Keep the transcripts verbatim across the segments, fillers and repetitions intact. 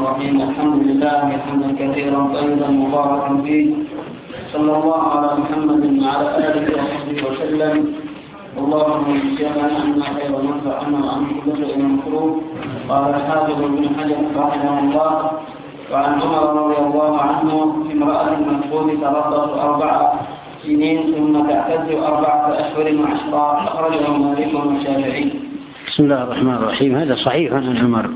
الرحيم. الحمد لله حمدا كثيرا طيبا مباركا فيه، صلى الله على محمد وعلى آله وصحبه وسلم. اللهم اجعلنا عنا خير من فعلنا وعن كل شيء مكروه. قال الحافظ ابن حجر رحمه الله: وعن عمر رضي الله عنه في امرأة المسعود تربص أربع سنين ثم تعتد أربعة أشهر وعشرة، أخرجه مالك والشافعي. بسم الله الرحمن الرحيم. هذا صحيح عن عمر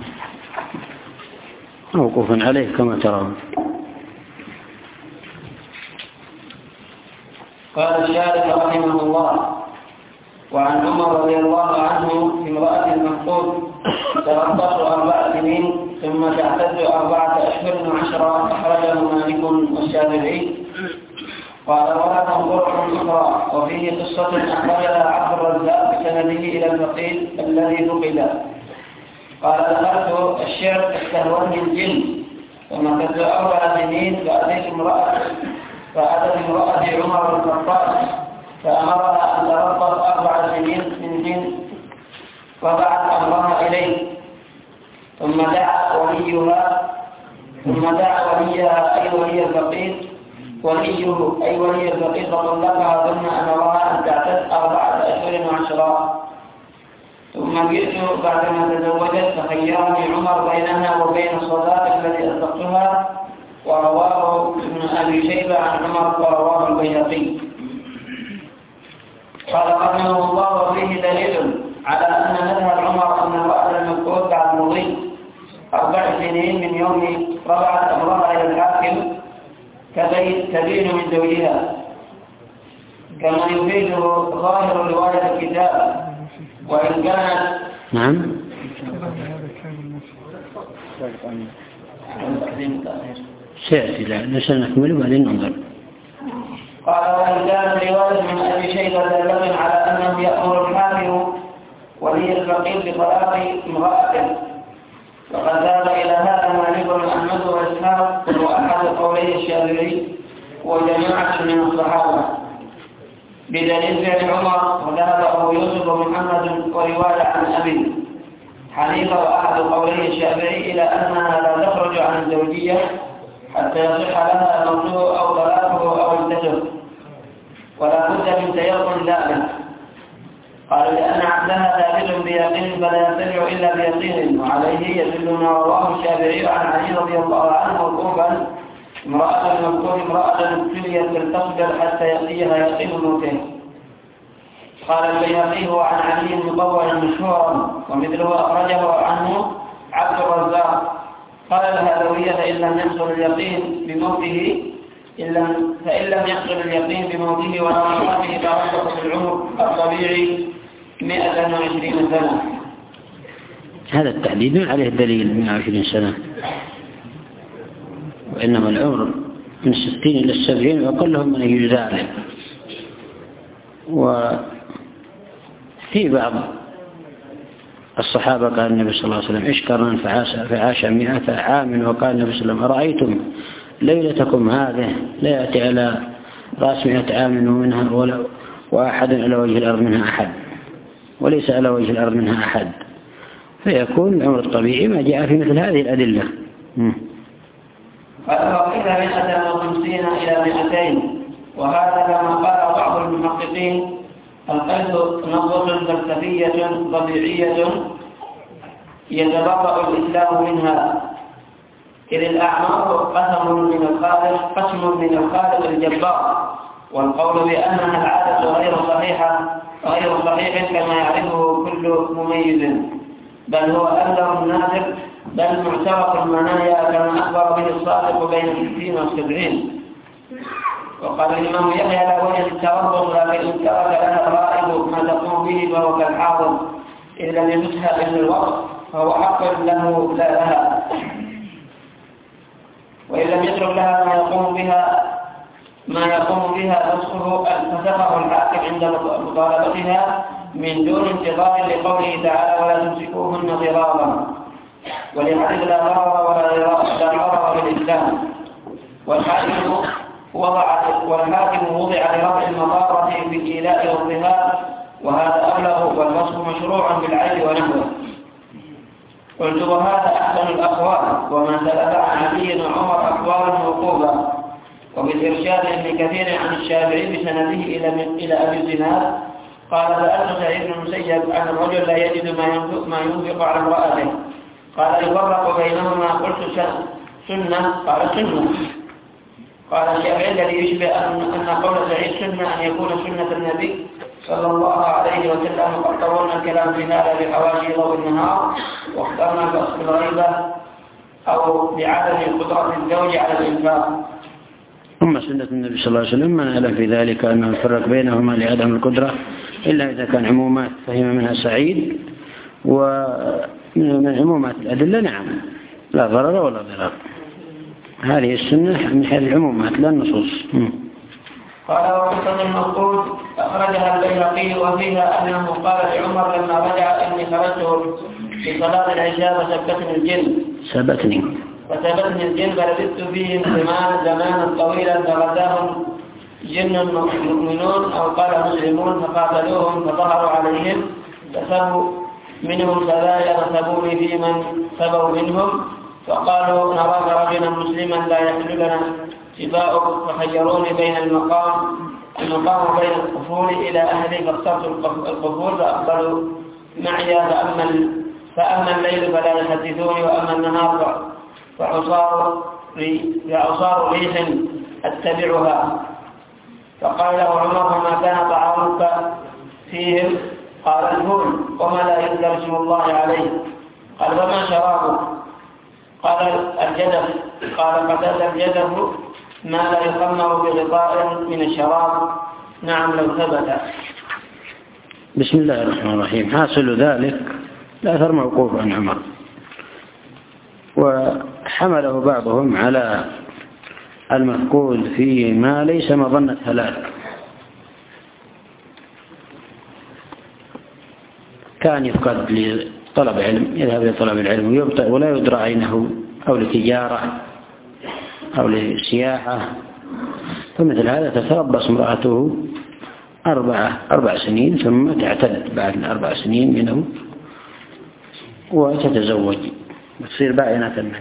موقوف عليه كما ترون. قال الشارح رحمه الله: وعن عمر رضي الله عنه في امرأة المفقود تربص أربع سنين ثم تعتد أربعة أشهر وعشرة، أخرجه مالك والشافعي. قال: ولا تنظر أخرى، وفيه قصة أخرجها عبد الرزاق بسنده إلى الفقيه الذي فقد. قال: دخلت الشعر استهواني الجن ومكثت أربع سنين فأتيت امرأة فأتت امرأة عمر بن الخطاب فأمرها أن تربص أربع سنين من جن، فبعث أمرها إليه، ثم دعا وليها ثم دعا وليها أي ولي الفقيه وليه أي ولي الفقيه فطلقها، ثم أمرها أن تعتد أربعة أشهر وعشرة. ثم جئت بعدما تزوجت فخيرني عمر بينها وبين الصداق الذي أصدقتها، ورواه ابن أبي شيبة عن عمر ورواه البيهقي. قال رحمه الله: وفيه دليل على أن مذهب عمر أن امرأة المفقود بعد مضي أربع سنين من يوم رفعت أمرها إلى الحاكم تبين من زوجها، كما يفيده ظاهر رواية الكتاب، وإن كانت نعم سيأتي لا نسأل نكمل وبعدين ننظر. قال: وإن كانت رواية من أبي شيبة دالة على أنه يأمر الحاكم ولي الفقيه بطلاق امرأته، وقد ذهب إلى هذا مالك وأحمد وإسحاق وأحد قولي الشافعي وجماعة من الصحابة بدليل فعل عمر، وذهب أبو يوسف ومحمد ورواية عن أبي حنيفة وأحد قولي الشافعي إلى أنها لا تخرج عن الزوجية حتى يصح لها موته أو طلاقه أو التسر، ولا بد من تيقن ذلك. قالوا: لأن عقدها ثابت بيقين فلا يرتفع إلا بيقين، وعليه يدل ما رواه الشافعي عن علي رضي الله عنه موقوفا: امرأة المذكور امرأة ابتليت بالتصبر حتى يأتيها يقين موته. قال البيهقي: هو عن علي مطولا مشهورا، ومثله أخرجه عنه عبد الرزاق. قال الهذوية: فإن لم يحصل اليقين بموته فإن لم يحصل اليقين بموته ولا مصابه تربص بالعمر الطبيعي مئة وعشرين سنة. هذا التحديد عليه الدليل مئة وعشرين سنة، وإنما العمر من ستين إلى السبعين وأقلهم من يجوز ذلك. وفي بعض الصحابة قال النبي صلى الله عليه وسلم: عش قرنا فعاش مئة عام، وقال النبي صلى الله عليه وسلم: أرأيتم ليلتكم هذه لا يأتي على رأس مئة عام ومنها ولا وأحد على وجه الأرض منها أحد، وليس على وجه الأرض منها أحد، فيكون العمر الطبيعي ما جاء في مثل هذه الأدلة. فقيل مئة وخمسين إلى مئتين، وهذا كما قال بعض المحققين: القيد نظرة فلسفية طبيعية يتبرأ الإسلام منها، إذ الأعمار قسم من الخالق قسم من الخالق الجبار، والقول بأنها العادة غير صحيحة غير صحيح كما يعرفه كل مميز، بل هو أندر النادر، بل معترف المنايا كما أخبر به الصادق بين الستين والسبعين. وقال الإمام يحيى: لا وجه التربص، لكن إن ترك لها الرائد ما تقوم به فهو كالحاضر، إذ لم يمسها إلا الوقت فهو حق له لا لها، وإن لم يترك لها ما يقوم بها ما يقوم بها نصفه فسخه الحاكم عند مطالبتها من دون انتظار لقوله تعالى: ولا تمسكوهن ضرارا، ولحديث لا ضرر ولا ضرر بالإسلام. والحاكم وضع والحاكم وضع لرفع المضارة في الإيلاء والظهار، وهذا أبلغ، والوصف مشروع بالعين ونحوه. قلت وهذا أحسن الأقوال، وما سلف عن علي وعمر أقوال موقوفة. وبالإرشاد ابن كثير عن الشافعي بسنده إلى أبي الزناد قال سألت سعيد بن المسيب عن الرجل لا يجد ما ينفق على امرأته قال يفرق بينهما، قلت سنة قال سنة. قال الشافعي الذي يشبه أن قول سعيد سنة أن يكون سنة النبي صلى الله عليه وسلم. وقد طولنا الكلام في هذا بحواشي ضوء النهار، واخترنا بأصل الغيبة أو بعدم قدرة الزوج على الإنفاق. ثم سنة النبي صلى الله عليه وسلم من ألف في ذلك أنه يفرق بينهما لعدم القدرة إلا إذا كان عمومات فهم منها سعيد، ومن عمومات الأدلة نعم لا ضرر ولا ضرر. هذه السنة من حيث العمومات لا النصوص. قال وقصة المفقود أخرجها البيهقي وفيها أنه قال لعمر لما رجع إني خرجت في صلاة العشاء فثبتني الجن ثبتني فثبتني الجن فلبثت فيهم زمان زمانا طويلا فغزاهم جن مؤمنون أو قال مسلمون فقاتلوهم فظهروا عليهم فسبوا منهم سبايا وسبوني في من سبوا منهم فقالوا نراك رجلا مسلما لا يحل لنا سباؤك، فخيروني بين المقام المقام بين القفول إلى أهلي فاخترت القفول فأقبلوا معي فأما, فأما الليل فلا يحدثوني وأما النهار فعصار ريح أتبعها. فقال له عمر فما كان طعامك فيهم؟ قال الفول وما لا يذكر اسم الله عليه. قال فما شرابك؟ قال الجدف. قال قتل الجدف ما لا يخمر بغطاء من الشراب. نعم لو ثبت. بسم الله الرحمن الرحيم. حاصل ذلك الأثر موقوف عن عمر، وحمله بعضهم على المفقود في ما ليس مظنة هلاك، كان يفقد لطلب علم يذهب لطلب العلم ويبطئ ولا يدرى عينه أو لتجارة أو لسياحة، فمثل هذا تتربص امرأته أربعة أربع سنين ثم تعتد بعد الأربع سنين منه وتتزوج وتصير باعنة منه.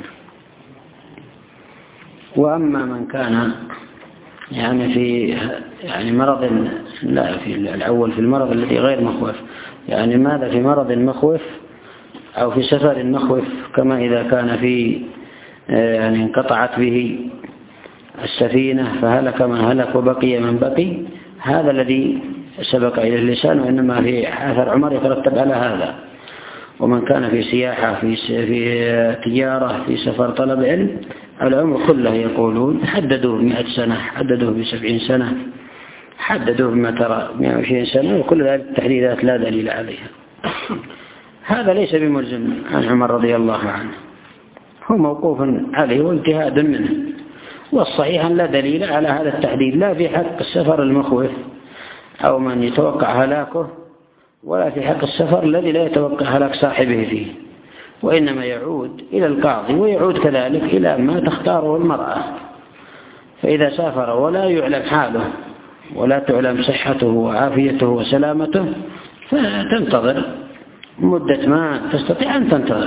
وأما من كان يعني في يعني مرض لا في الأول في المرض الذي غير مخوف، يعني ماذا في مرض مخوف أو في سفر مخوف، كما إذا كان في يعني انقطعت به السفينة فهلك من هلك وبقي من بقي، هذا الذي سبق إلى اللسان، وإنما في أثر عمر يترتب على هذا. ومن كان في سياحة في في تجارة في سفر طلب علم العمر كله يقولون حددوه بمئة سنة، حددوه بسبعين سنة، حددوه بما ترى مئة وعشرين سنة، وكل هذه التحديدات لا دليل عليها. هذا ليس بملزم عن عمر رضي الله عنه، هو موقوف عليه واجتهاد منه، والصحيح لا دليل على هذا التحديد لا في حق السفر المخوف أو من يتوقع هلاكه، ولا في حق السفر الذي لا يتوقع هلاك صاحبه فيه، وإنما يعود إلى القاضي ويعود كذلك إلى ما تختاره المرأة. فإذا سافر ولا يعلم حاله ولا تعلم صحته وعافيته وسلامته فتنتظر مدة ما تستطيع أن تنتظر.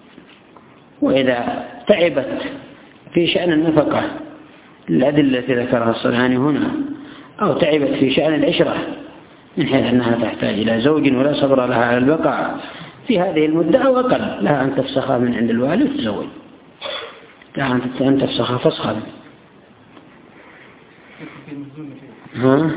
وإذا تعبت في شأن النفقة الأدلة التي ذكرها الصنعاني هنا، أو تعبت في شأن العشرة من حيث أنها تحتاج إلى زوج ولا صبر لها على البقاء في هذه المدة أو أقل، لها أن تفسخها من عند الوالد وتزوج، لها أن تفسخها فسخا. ها؟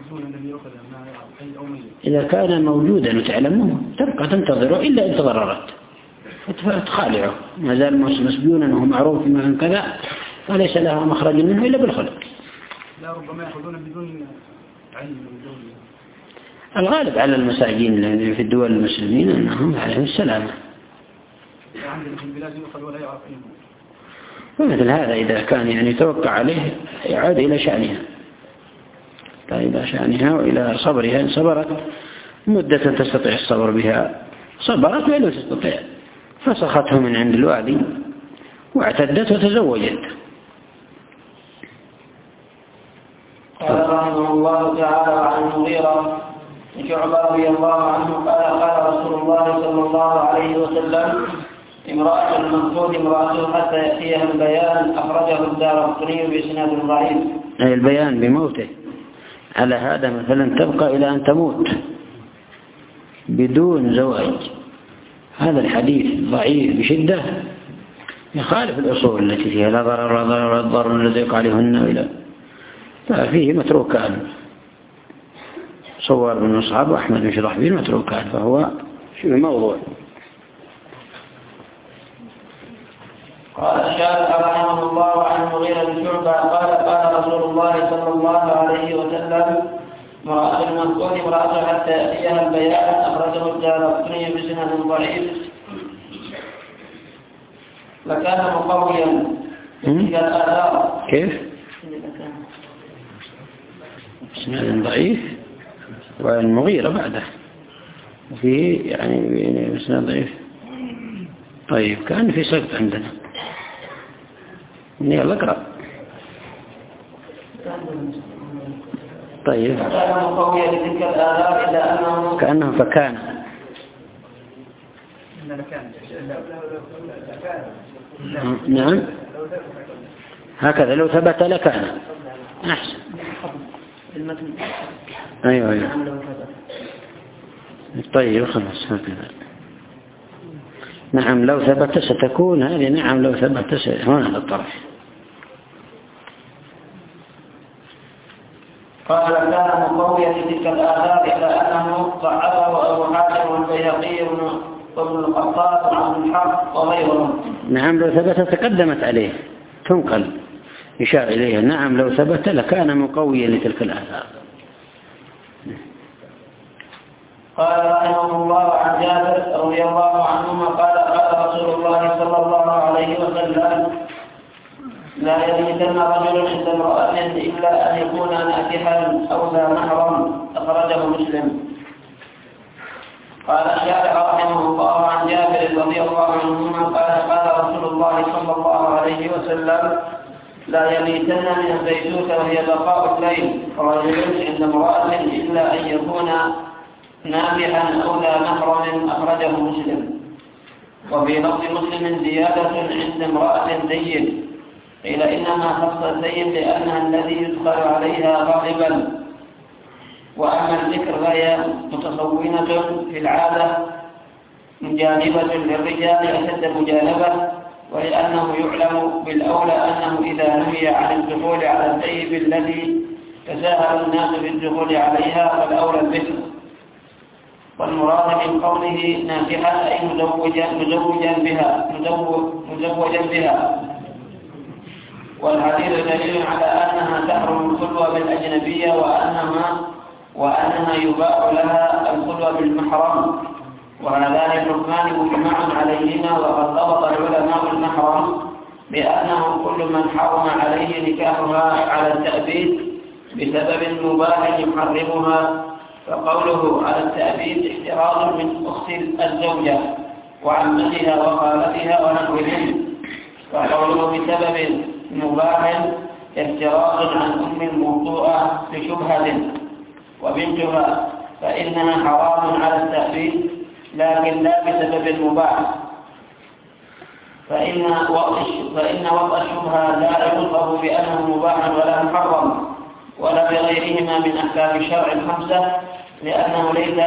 إذا كان موجودا وتعلمه تبقى تنتظره إلا إن تضررت فتخالعه، ما زال مسجونا وهو معروف من كذا فليس لها مخرج منه إلا بالخلق. لا ربما يأخذون بدون علم ودولة. الغالب على المساجين الذين في الدول المسلمين أنهم عليهم السلامة. عندنا في البلاد يؤخذ ولا يعرفون. ومثل هذا إذا كان يعني يتوقع عليه يعود إلى شأنها، إلى شأنها وإلى صبرها، إن صبرت مدة تستطيع الصبر بها صبرت، وإن تستطيع فسخته من عند الوالي واعتدت وتزوجت. قال رحمه الله تعالى عن المغيرة شعبة رضي الله عنه قال قال رسول الله صلى الله عليه وسلم امرأة المنقود امرأته حتى يأتيها البيان أخرجه الدارقطني بإسناد ضعيف. أي البيان بموته. على هذا مثلا تبقى إلى أن تموت بدون زواج، هذا الحديث ضعيف بشدة، يخالف الأصول التي فيها لا ضرر ولا ضرر ولا ضرر الذي يقع عليهن إلى ففيه متروكان. صور بن مصعب وأحمد بن شرحبيل متروكان، فهو شبه موضوع. قال الشافعي رحمه الله عن المغيرة بن شعبة قال قال رسول الله صلى الله عليه وسلم امرأة المنقود امرأة حتى يأتيها البيان أخرجه الدارقطني بسند ضعيف. لكان مقويا تلك الآثار. كيف؟ بسند ضعيف والمغيرة بعده وفي يعني بسند ضعيف. طيب كان في سقط عندنا. يلا اقرأ. طيب كان مقويا لتلك الآثار إلا أنه كأنه فكان نعم هكذا لو ثبت لكان أحسن. أيوة أيوة طيب خلاص هكذا. نعم لو ثبت ستكون هذه نعم لو ثبت هنا الطرف. قال كان مقويا لتلك الآثار إلا أنه ضعفه أبو حاتم والبيهقي وابن القطان وعبد الحق وغيرهم. نعم لو ثبت تقدمت عليه تنقل يشار إليها. نعم لو ثبت لكان مقويا لتلك الآثار. قال رحمه الله عن جابر رضي الله عنهما قال قال رسول الله صلى الله عليه وسلم لا يبيتن رجل عند امرأة إلا أن يكون ناكحا أو ذا محرم أخرجه مسلم. قال الشافعي رحمه الله عن جابر رضي الله عنهما قال قال رسول الله صلى الله عليه وسلم لا يبيتن من البيتوت وهي بقاء الليل رجل عند امرأة إلا أن يكون ناكحا أو ذا محرم أخرجه مسلم. وفي لفظ مسلم زيادة عند امرأة زين قيل إنما خص الزين لأنها الذي يدخل عليها غالبا، وأما الذكر فهي متصونة في العادة مجانبة للرجال أشد مجانبة، ولأنه يعلم بالأولى أنه إذا نهي عن الدخول على الثيب الذي تساهل الناس بالدخول عليها فالأولى الذكر. والمراد من قوله ناكحا أي مزوجا مزوجا بها مزوجا بها. والحديث دليل على أنها تحرم الخلوة بالأجنبية وأنها وأنها يباح لها الخلوة بالمحرم، وهذان الحكمان مجمع عليهما. وقد ضبط العلماء المحرم بأنه كل من حرم عليه نكاحها على التأبيد بسبب مباح يحرمها، فقوله على التأبيد احتراز من أخت الزوجة وعمتها وخالتها ونحوهن، وقوله بسبب مباح احتراز عن أم موضوعة لشبهة وبنتها فإنها حرام على التأبيد لكن لا بسبب المباح، فإن وضع فإن وضع الشبهة لا يطلب بأنه مباح ولا محرم ولا بغيرهما من أحكام الشرع الخمسة، لأنه ليس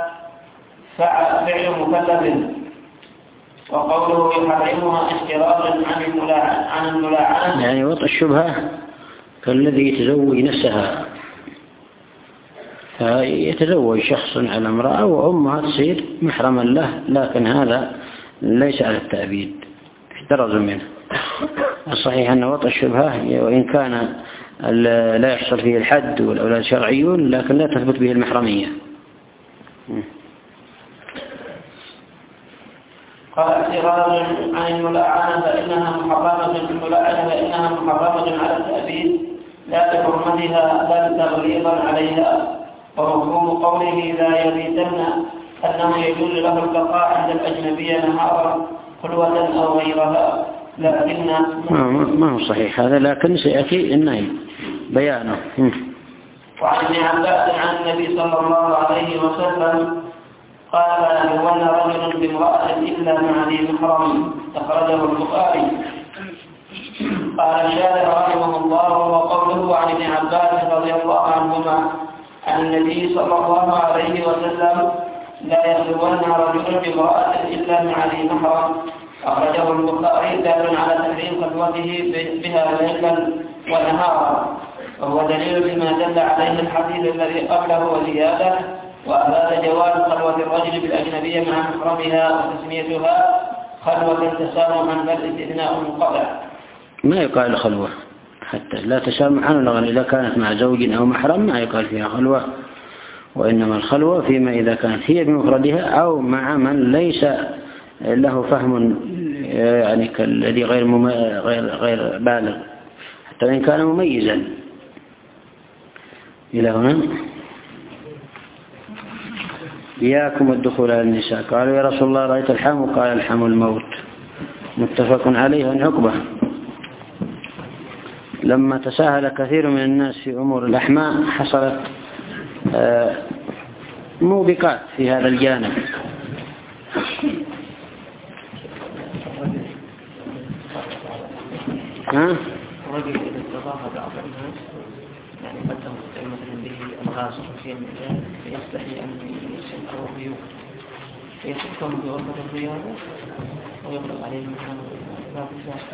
فعل مكلف. وقوله يحرمها احترازا عن الملاعنة يعني وضع الشبهة كالذي يتزوج نفسها، فيتزوج شخص على امرأة وأمها تصير محرما له، لكن هذا ليس على التأبيد احترز منه. الصحيح أن وضع الشبهة وإن كان لا يحصل فيه الحد والأولاد شرعيون لكن لا تثبت به المحرمية. قال احتراز عن الملاعنة فإنها محرمة الملاعنة فإنها محرمة على التأبيد لا بحرمتها بل تغليظا عليها. ومفهوم قوله لا يبيتن أنه يجوز له البقاء عند الأجنبية نهارا خلوة أو غيرها، لكن ما هو صحيح هذا، لكن سيأتي النهي بيانه. وعن ابن عباس عن النبي صلى الله عليه وسلم قال لا يولى رجل بامرأة إلا مع ذي محرم، أخرجه البخاري. قال الشارح رحمه الله وقوله عن ابن عباس رضي الله عنهما عن النبي صلى الله عليه وسلم لا يخلون رجل بامرأة إلا مع ذي محرم، أخرجه البخاري دال على تحريم خلوته بها ليلا ونهارا، وهو دليل لما دل عليه الحديث الذي قبله وزيادة، وأباد جواز خلوة الرجل بالأجنبية مع محرمها وتسميتها خلوة تسامحا بل استثناء منقطع. ما يقال خلوة حتى لا تسامحا، إذا كانت مع زوج أو محرم ما يقال فيها خلوة، وإنما الخلوة فيما إذا كانت هي بمفردها أو مع من ليس له فهم يعني كالذي غير مم... غير غير بالغ حتى وإن كان مميزا. إلى هنا إياكم الدخول على النساء. قالوا يا رسول الله رأيت الحم؟ قال الحم الموت. متفق عليه عن عقبة. لما تساهل كثير من الناس في أمور الأحماء حصلت موبقات في هذا الجانب. ها؟ رجل إذا استضاف بعض الناس يعني قدم مثلا به الغاز في المكان فيستحي أن يسلكه الضيوف فيسلكهم بغرفة الضيافة ويغلق عليه المكان باب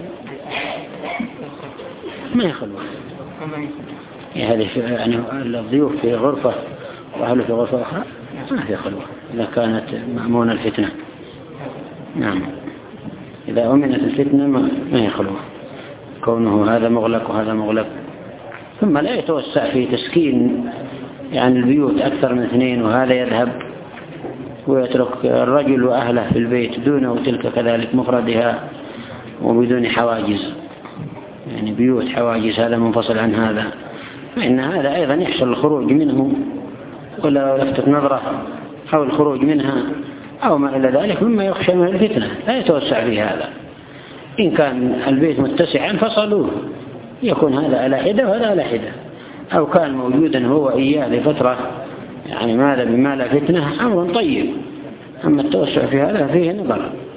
الفاسد ما يخلوه يعني يعني الضيوف في غرفة وأهله في غرفة أخرى ما في خلوة إذا كانت مأمونة الفتنة. نعم إذا أمنت الفتنة ما يخلوه كونه هذا مغلق وهذا مغلق. ثم لا يتوسع في تسكين يعني البيوت أكثر من اثنين وهذا يذهب ويترك الرجل وأهله في البيت دونه وتلك كذلك مفردها وبدون حواجز، يعني بيوت حواجز هذا منفصل عن هذا، فإن هذا أيضا يحصل الخروج منه ولا لفتت نظرة أو الخروج منها أو ما إلى ذلك مما يخشى من الفتنة. لا يتوسع في هذا. إن كان البيت متسعا فصلوه يكون هذا على حدة وهذا على حدة، أو كان موجودا هو إياه لفترة يعني ماذا بما لا فتنة أمر طيب. أما التوسع في هذا فيه نظر.